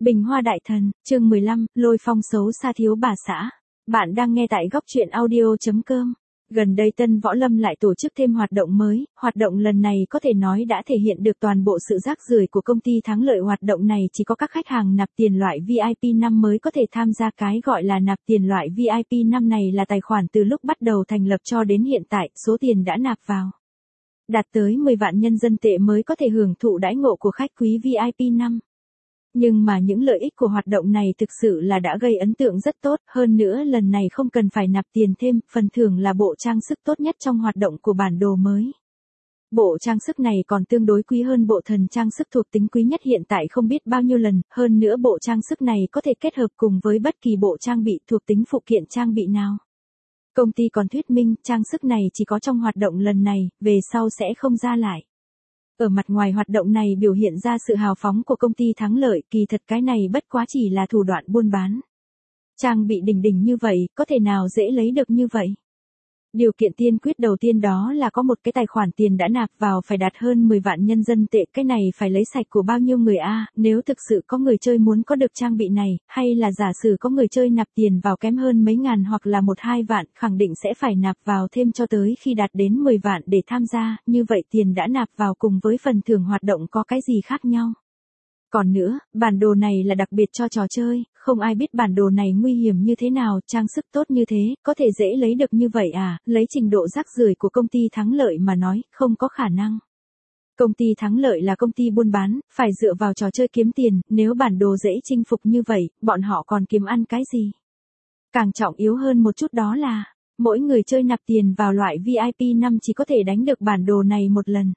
Bình Hoa Đại Thần, chương 15, Lôi Phong xấu xa thiếu bà xã. Bạn đang nghe tại góc truyện audio.com. Gần đây Tân Võ Lâm lại tổ chức thêm hoạt động mới, hoạt động lần này có thể nói đã thể hiện được toàn bộ sự rác rưởi của công ty Thắng Lợi. Hoạt động này chỉ có các khách hàng nạp tiền loại VIP 5 mới có thể tham gia. Cái gọi là nạp tiền loại VIP 5 này là tài khoản từ lúc bắt đầu thành lập cho đến hiện tại, số tiền đã nạp vào đạt tới 10 vạn nhân dân tệ mới có thể hưởng thụ đãi ngộ của khách quý VIP 5. Nhưng mà những lợi ích của hoạt động này thực sự là đã gây ấn tượng rất tốt, hơn nữa lần này không cần phải nạp tiền thêm, phần thưởng là bộ trang sức tốt nhất trong hoạt động của bản đồ mới. Bộ trang sức này còn tương đối quý hơn bộ thần trang sức thuộc tính quý nhất hiện tại không biết bao nhiêu lần, hơn nữa bộ trang sức này có thể kết hợp cùng với bất kỳ bộ trang bị thuộc tính phụ kiện trang bị nào. Công ty còn thuyết minh trang sức này chỉ có trong hoạt động lần này, về sau sẽ không ra lại. Ở mặt ngoài hoạt động này biểu hiện ra sự hào phóng của công ty Thắng Lợi, kỳ thật cái này bất quá chỉ là thủ đoạn buôn bán. Trang bị đỉnh đỉnh như vậy, có thể nào dễ lấy được như vậy? Điều kiện tiên quyết đầu tiên đó là có một cái tài khoản tiền đã nạp vào phải đạt hơn 10 vạn nhân dân tệ, cái này phải lấy sạch của bao nhiêu người a? Nếu thực sự có người chơi muốn có được trang bị này, hay là giả sử có người chơi nạp tiền vào kém hơn mấy ngàn hoặc là 1-2 vạn, khẳng định sẽ phải nạp vào thêm cho tới khi đạt đến 10 vạn để tham gia, như vậy tiền đã nạp vào cùng với phần thưởng hoạt động có cái gì khác nhau? Còn nữa, bản đồ này là đặc biệt cho trò chơi, không ai biết bản đồ này nguy hiểm như thế nào, trang sức tốt như thế, có thể dễ lấy được như vậy à, lấy trình độ rác rưởi của công ty Thắng Lợi mà nói, không có khả năng. Công ty Thắng Lợi là công ty buôn bán, phải dựa vào trò chơi kiếm tiền, nếu bản đồ dễ chinh phục như vậy, bọn họ còn kiếm ăn cái gì? Càng trọng yếu hơn một chút đó là, mỗi người chơi nạp tiền vào loại VIP 5 chỉ có thể đánh được bản đồ này một lần.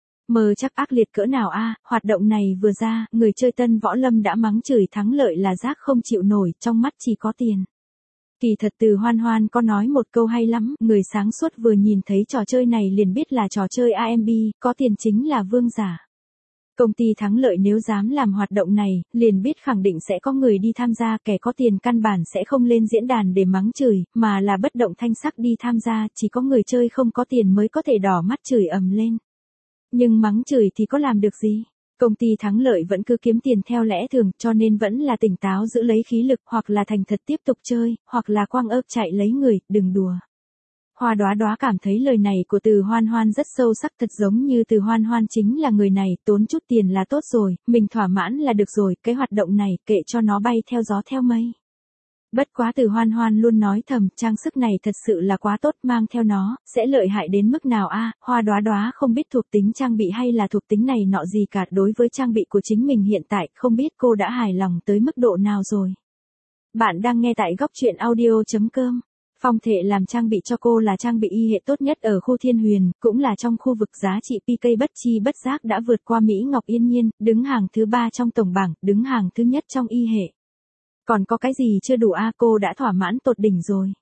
Mơ chắc ác liệt cỡ nào a, hoạt động này vừa ra, người chơi Tân Võ Lâm đã mắng chửi Thắng Lợi là rác không chịu nổi, trong mắt chỉ có tiền. Kỳ thật Từ Hoan Hoan có nói một câu hay lắm, người sáng suốt vừa nhìn thấy trò chơi này liền biết là trò chơi AMB, có tiền chính là vương giả. Công ty Thắng Lợi nếu dám làm hoạt động này, liền biết khẳng định sẽ có người đi tham gia, kẻ có tiền căn bản sẽ không lên diễn đàn để mắng chửi, mà là bất động thanh sắc đi tham gia, chỉ có người chơi không có tiền mới có thể đỏ mắt chửi ầm lên. Nhưng mắng chửi thì có làm được gì? Công ty Thắng Lợi vẫn cứ kiếm tiền theo lẽ thường, cho nên vẫn là tỉnh táo giữ lấy khí lực, hoặc là thành thật tiếp tục chơi, hoặc là quăng ớp chạy lấy người, đừng đùa. Hoa Đóa Đóa cảm thấy lời này của Từ Hoan Hoan rất sâu sắc, thật giống như Từ Hoan Hoan chính là người này, tốn chút tiền là tốt rồi, mình thỏa mãn là được rồi, cái hoạt động này kệ cho nó bay theo gió theo mây. Bất quá Từ Hoan Hoan luôn nói thầm, trang sức này thật sự là quá tốt, mang theo nó, sẽ lợi hại đến mức nào a? Hoa Đóa Đóa không biết thuộc tính trang bị hay là thuộc tính này nọ gì cả, đối với trang bị của chính mình hiện tại, không biết cô đã hài lòng tới mức độ nào rồi. Bạn đang nghe tại góc truyện audio.com. Phong Thệ làm trang bị cho cô là trang bị y hệ tốt nhất ở khu Thiên Huyền, cũng là trong khu vực giá trị PK bất chi bất giác đã vượt qua Mỹ Ngọc Yên Nhiên, đứng hàng thứ 3 trong tổng bảng, đứng hàng thứ nhất trong y hệ. Còn có cái gì chưa đủ a, cô đã thỏa mãn tột đỉnh rồi.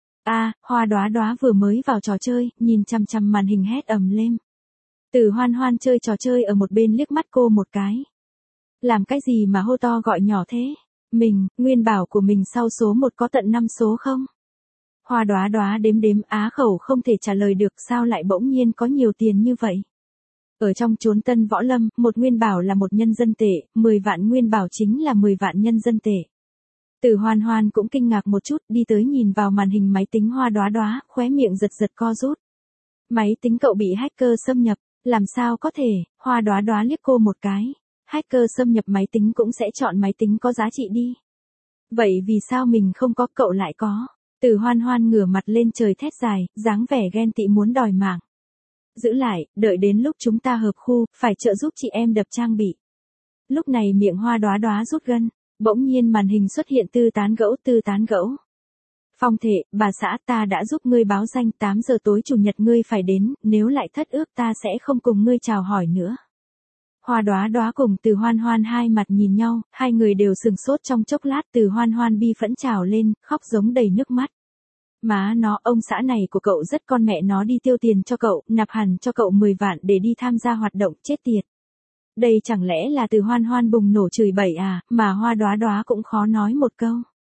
Hoa Đóa Đóa vừa mới vào trò chơi, nhìn chằm chằm màn hình hét ầm lên. Từ Hoan Hoan chơi trò chơi ở một bên liếc mắt cô một cái. Làm cái gì mà hô to gọi nhỏ thế? Nguyên bảo của mình sau số 1 có tận 5 số không? Hoa Đóa Đóa đếm á khẩu không thể trả lời được, sao lại bỗng nhiên có nhiều tiền như vậy? Ở trong chốn Tân Võ Lâm, một nguyên bảo là 1 nhân dân tệ, 10 vạn nguyên bảo chính là 10 vạn nhân dân tệ. Từ Hoan Hoan cũng kinh ngạc một chút, đi tới nhìn vào màn hình máy tính Hoa Đóa Đóa, khóe miệng giật giật co rút. Máy tính cậu bị hacker xâm nhập, làm sao có thể? Hoa Đóa Đóa liếc cô một cái. Hacker xâm nhập máy tính cũng sẽ chọn máy tính có giá trị đi. Vậy vì sao mình không có, cậu lại có? Từ Hoan Hoan ngửa mặt lên trời thét dài, dáng vẻ ghen tị muốn đòi mạng. Giữ lại, đợi đến lúc chúng ta hợp khu, phải trợ giúp chị em đập trang bị. Lúc này miệng Hoa Đóa Đóa rút gân. Bỗng nhiên màn hình xuất hiện Tư Tán Gẫu. Phong Thệ, bà xã, ta đã giúp ngươi báo danh, 8 giờ tối chủ nhật ngươi phải đến, nếu lại thất ước ta sẽ không cùng ngươi chào hỏi nữa. Hoa Đóa Đóa cùng Từ Hoan Hoan hai mặt nhìn nhau, hai người đều sừng sốt trong chốc lát, Từ Hoan Hoan bi phẫn trào lên, khóc giống đầy nước mắt. Má nó, ông xã này của cậu rất con mẹ nó đi tiêu tiền cho cậu, nạp hẳn cho cậu 10 vạn để đi tham gia hoạt động, chết tiệt. Đây chẳng lẽ là Từ Hoan Hoan bùng nổ chửi bậy à, mà Hoa Đóa Đóa cũng khó nói một câu.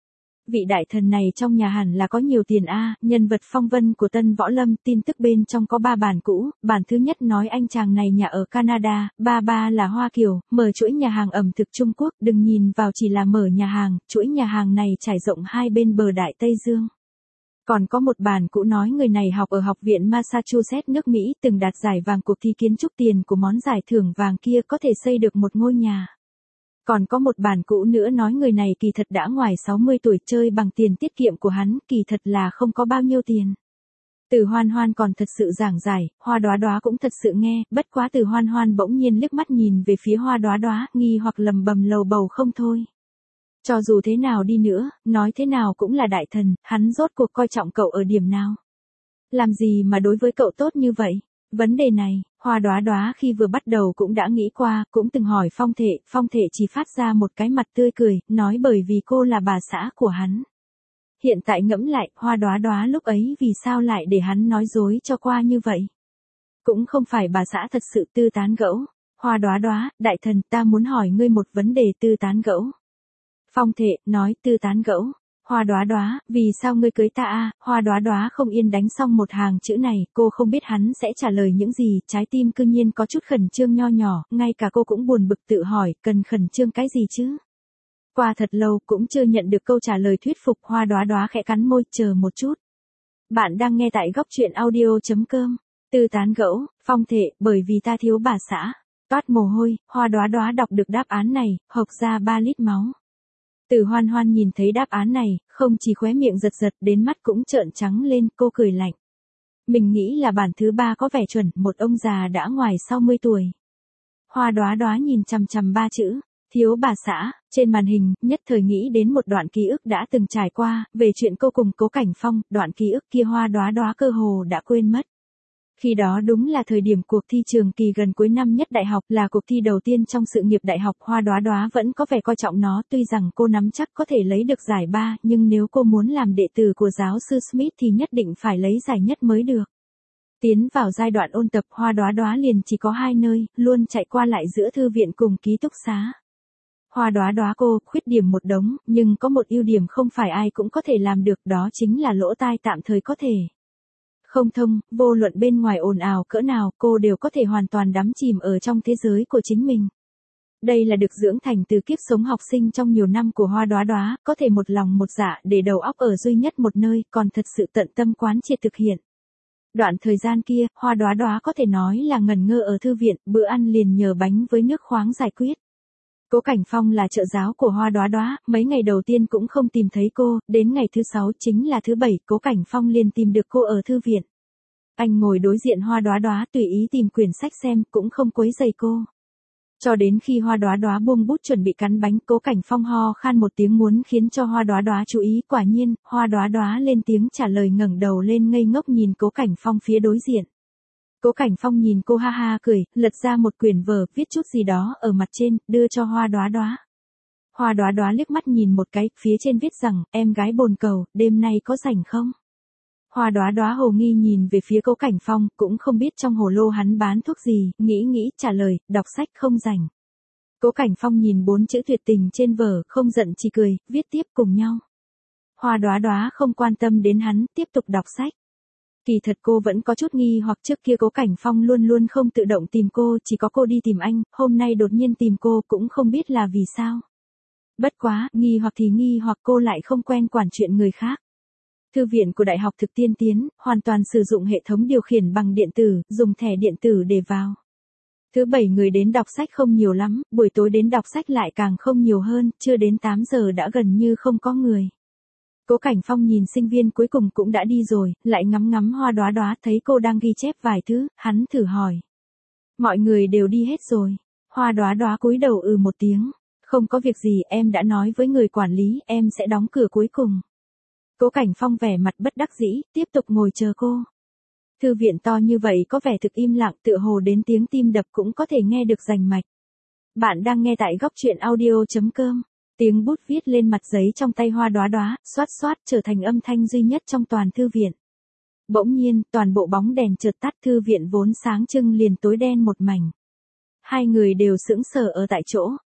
Vị đại thần này trong nhà hẳn là có nhiều tiền a, nhân vật phong vân của Tân Võ Lâm, tin tức bên trong có 3 bản cũ, bản thứ nhất nói anh chàng này nhà ở Canada, ba là Hoa Kiều, mở chuỗi nhà hàng ẩm thực Trung Quốc, đừng nhìn vào chỉ là mở nhà hàng, chuỗi nhà hàng này trải rộng hai bên bờ Đại Tây Dương. Còn có một bản cũ nói người này học ở Học viện Massachusetts nước Mỹ, từng đạt giải vàng cuộc thi kiến trúc, tiền của món giải thưởng vàng kia có thể xây được một ngôi nhà. Còn có một bản cũ nữa nói người này kỳ thật đã ngoài 60 tuổi, chơi bằng tiền tiết kiệm của hắn, kỳ thật là không có bao nhiêu tiền. Từ Hoan Hoan còn thật sự giảng giải, Hoa Đóa Đóa cũng thật sự nghe, bất quá Từ Hoan Hoan bỗng nhiên liếc mắt nhìn về phía Hoa Đóa Đóa, nghi hoặc lầm bầm lầu bầu không thôi. Cho dù thế nào đi nữa, nói thế nào cũng là đại thần, hắn rốt cuộc coi trọng cậu ở điểm nào? Làm gì mà đối với cậu tốt như vậy? Vấn đề này, Hoa Đóa Đóa khi vừa bắt đầu cũng đã nghĩ qua, cũng từng hỏi Phong Thệ chỉ phát ra một cái mặt tươi cười, nói bởi vì cô là bà xã của hắn. Hiện tại ngẫm lại, Hoa Đóa Đóa lúc ấy vì sao lại để hắn nói dối cho qua như vậy? Cũng không phải bà xã thật sự, tư tán gẫu. Hoa Đóa Đóa, đại thần, ta muốn hỏi ngươi một vấn đề, tư tán gẫu. Phong Thệ, nói, tư tán gẫu. Hoa Đóa Đóa, vì sao ngươi cưới ta a? Hoa Đóa Đóa không yên đánh xong một hàng chữ này, cô không biết hắn sẽ trả lời những gì, trái tim cư nhiên có chút khẩn trương nho nhỏ, ngay cả cô cũng buồn bực tự hỏi, cần khẩn trương cái gì chứ? Qua thật lâu, cũng chưa nhận được câu trả lời thuyết phục, Hoa Đóa Đóa khẽ cắn môi, chờ một chút. Bạn đang nghe tại góc truyện audio.com. Tư tán gẫu, Phong Thệ, bởi vì ta thiếu bà xã. Toát mồ hôi, Hoa Đóa Đóa đọc được đáp án này, hộc ra 3 lít máu. Từ Hoan Hoan nhìn thấy đáp án này, không chỉ khóe miệng giật giật, đến mắt cũng trợn trắng lên, cô cười lạnh. Mình nghĩ là bản thứ 3 có vẻ chuẩn, một ông già đã ngoài 60 tuổi. Hoa Đóa Đóa nhìn chằm chằm 3 chữ, thiếu bà xã, trên màn hình, nhất thời nghĩ đến một đoạn ký ức đã từng trải qua, về chuyện cô cùng Cố Cảnh Phong, đoạn ký ức kia Hoa Đóa Đóa cơ hồ đã quên mất. Khi đó đúng là thời điểm cuộc thi trường kỳ gần cuối năm nhất đại học, là cuộc thi đầu tiên trong sự nghiệp đại học. Hoa Đóa Đóa vẫn có vẻ coi trọng nó, tuy rằng cô nắm chắc có thể lấy được giải 3, nhưng nếu cô muốn làm đệ tử của giáo sư Smith thì nhất định phải lấy giải nhất mới được. Tiến vào giai đoạn ôn tập, Hoa Đóa Đóa liền chỉ có 2 nơi, luôn chạy qua lại giữa thư viện cùng ký túc xá. Hoa Đóa Đóa cô, khuyết điểm một đống, nhưng có một ưu điểm không phải ai cũng có thể làm được, đó chính là lỗ tai tạm thời có thể không thông, vô luận bên ngoài ồn ào cỡ nào, cô đều có thể hoàn toàn đắm chìm ở trong thế giới của chính mình. Đây là được dưỡng thành từ kiếp sống học sinh trong nhiều năm của Hoa Đóa Đóa, có thể một lòng một dạ để đầu óc ở duy nhất một nơi, còn thật sự tận tâm quán triệt thực hiện. Đoạn thời gian kia, Hoa Đóa Đóa có thể nói là ngẩn ngơ ở thư viện, bữa ăn liền nhờ bánh với nước khoáng giải quyết. Cố Cảnh Phong là trợ giáo của Hoa Đóa Đóa, mấy ngày đầu tiên cũng không tìm thấy cô, đến ngày thứ 6 chính là thứ 7, Cố Cảnh Phong liền tìm được cô ở thư viện. Anh ngồi đối diện Hoa Đóa Đóa tùy ý tìm quyển sách xem, cũng không quấy rầy cô. Cho đến khi Hoa Đóa Đóa buông bút chuẩn bị cắn bánh, Cố Cảnh Phong ho khan một tiếng muốn khiến cho Hoa Đóa Đóa chú ý, quả nhiên, Hoa Đóa Đóa lên tiếng trả lời, ngẩng đầu lên ngây ngốc nhìn Cố Cảnh Phong phía đối diện. Cố Cảnh Phong nhìn cô ha ha cười, lật ra một quyển vở, viết chút gì đó ở mặt trên, đưa cho Hoa Đóa Đóa. Hoa Đóa Đóa liếc mắt nhìn một cái, phía trên viết rằng, em gái bồn cầu, đêm nay có rảnh không? Hoa Đóa Đóa hồ nghi nhìn về phía Cố Cảnh Phong, cũng không biết trong hồ lô hắn bán thuốc gì, nghĩ, trả lời, đọc sách không rảnh. Cố Cảnh Phong nhìn 4 chữ tuyệt tình trên vở, không giận chỉ cười, viết tiếp cùng nhau. Hoa Đóa Đóa không quan tâm đến hắn, tiếp tục đọc sách. Kỳ thật cô vẫn có chút nghi hoặc, trước kia Cố Cảnh Phong luôn luôn không tự động tìm cô, chỉ có cô đi tìm anh, hôm nay đột nhiên tìm cô cũng không biết là vì sao. Bất quá, nghi hoặc thì nghi hoặc, cô lại không quen quản chuyện người khác. Thư viện của Đại học Thực tiên tiến, hoàn toàn sử dụng hệ thống điều khiển bằng điện tử, dùng thẻ điện tử để vào. Thứ 7 người đến đọc sách không nhiều lắm, buổi tối đến đọc sách lại càng không nhiều hơn, chưa đến 8 giờ đã gần như không có người. Cố Cảnh Phong nhìn sinh viên cuối cùng cũng đã đi rồi, lại ngắm ngắm Hoa Đóa Đóa, thấy cô đang ghi chép vài thứ, hắn thử hỏi. Mọi người đều đi hết rồi. Hoa Đóa Đóa cúi đầu một tiếng. Không có việc gì, em đã nói với người quản lý, em sẽ đóng cửa cuối cùng. Cố Cảnh Phong vẻ mặt bất đắc dĩ, tiếp tục ngồi chờ cô. Thư viện to như vậy có vẻ thực im lặng, tựa hồ đến tiếng tim đập cũng có thể nghe được rành mạch. Bạn đang nghe tại góc truyện audio.com. Tiếng bút viết lên mặt giấy trong tay Hoa Đóa Đóa, xoát xoát trở thành âm thanh duy nhất trong toàn thư viện. Bỗng nhiên, toàn bộ bóng đèn chợt tắt, thư viện vốn sáng trưng liền tối đen một mảnh. Hai người đều sững sờ ở tại chỗ.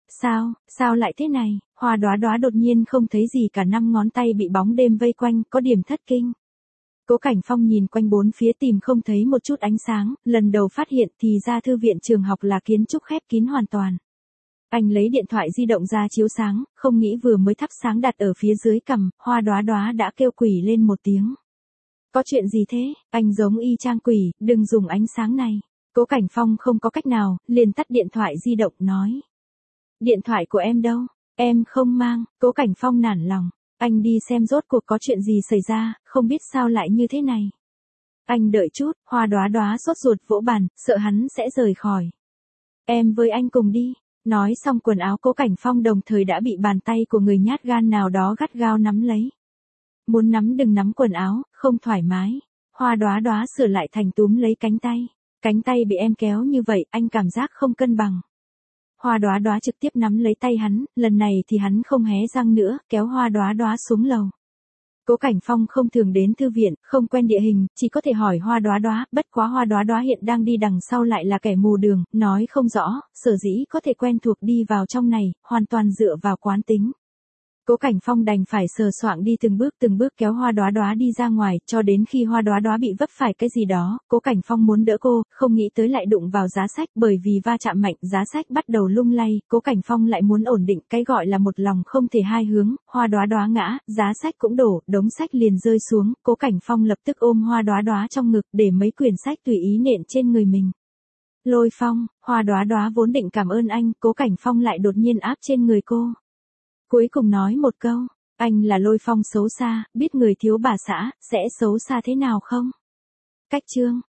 Sao lại thế này? Hoa Đóa Đóa đột nhiên không thấy gì cả, 5 ngón tay bị bóng đêm vây quanh, có điểm thất kinh. Cố Cảnh Phong nhìn quanh bốn phía tìm không thấy một chút ánh sáng, lần đầu phát hiện thì ra thư viện trường học là kiến trúc khép kín hoàn toàn. Anh lấy điện thoại di động ra chiếu sáng, không nghĩ vừa mới thắp sáng đặt ở phía dưới cằm, Hoa Đóa Đóa đã kêu quỷ lên một tiếng. Có chuyện gì thế? Anh giống y chang quỷ, đừng dùng ánh sáng này. Cố Cảnh Phong không có cách nào, liền tắt điện thoại di động nói. Điện thoại của em đâu? Em không mang. Cố Cảnh Phong nản lòng. Anh đi xem rốt cuộc có chuyện gì xảy ra, không biết sao lại như thế này. Anh đợi chút, Hoa Đóa Đóa sốt ruột vỗ bàn, sợ hắn sẽ rời khỏi. Em với anh cùng đi. Nói xong quần áo Cố Cảnh Phong đồng thời đã bị bàn tay của người nhát gan nào đó gắt gao nắm lấy. Muốn nắm đừng nắm quần áo, không thoải mái. Hoa Đóa Đóa sửa lại thành túm lấy cánh tay. Cánh tay bị em kéo như vậy, anh cảm giác không cân bằng. Hoa Đóa Đóa trực tiếp nắm lấy tay hắn, lần này thì hắn không hé răng nữa, kéo Hoa Đóa Đóa xuống lầu. Cố Cảnh Phong không thường đến thư viện, không quen địa hình, chỉ có thể hỏi Hoa Đóa Đóa, bất quá Hoa Đóa Đóa hiện đang đi đằng sau lại là kẻ mù đường, nói không rõ, sở dĩ có thể quen thuộc đi vào trong này, hoàn toàn dựa vào quán tính. Cố Cảnh Phong đành phải sờ soạng đi từng bước kéo Hoa Đóa Đóa đi ra ngoài, cho đến khi Hoa Đóa Đóa bị vấp phải cái gì đó, Cố Cảnh Phong muốn đỡ cô, không nghĩ tới lại đụng vào giá sách, bởi vì va chạm mạnh, giá sách bắt đầu lung lay, Cố Cảnh Phong lại muốn ổn định, cái gọi là một lòng không thể hai hướng, Hoa Đóa Đóa ngã, giá sách cũng đổ, đống sách liền rơi xuống, Cố Cảnh Phong lập tức ôm Hoa Đóa Đóa trong ngực, để mấy quyển sách tùy ý nện trên người mình. Lôi Phong, Hoa Đóa Đóa vốn định cảm ơn anh, Cố Cảnh Phong lại đột nhiên áp trên người cô. Cuối cùng nói một câu, anh là Lôi Phong xấu xa, biết người thiếu bà xã, sẽ xấu xa thế nào không? Cách chương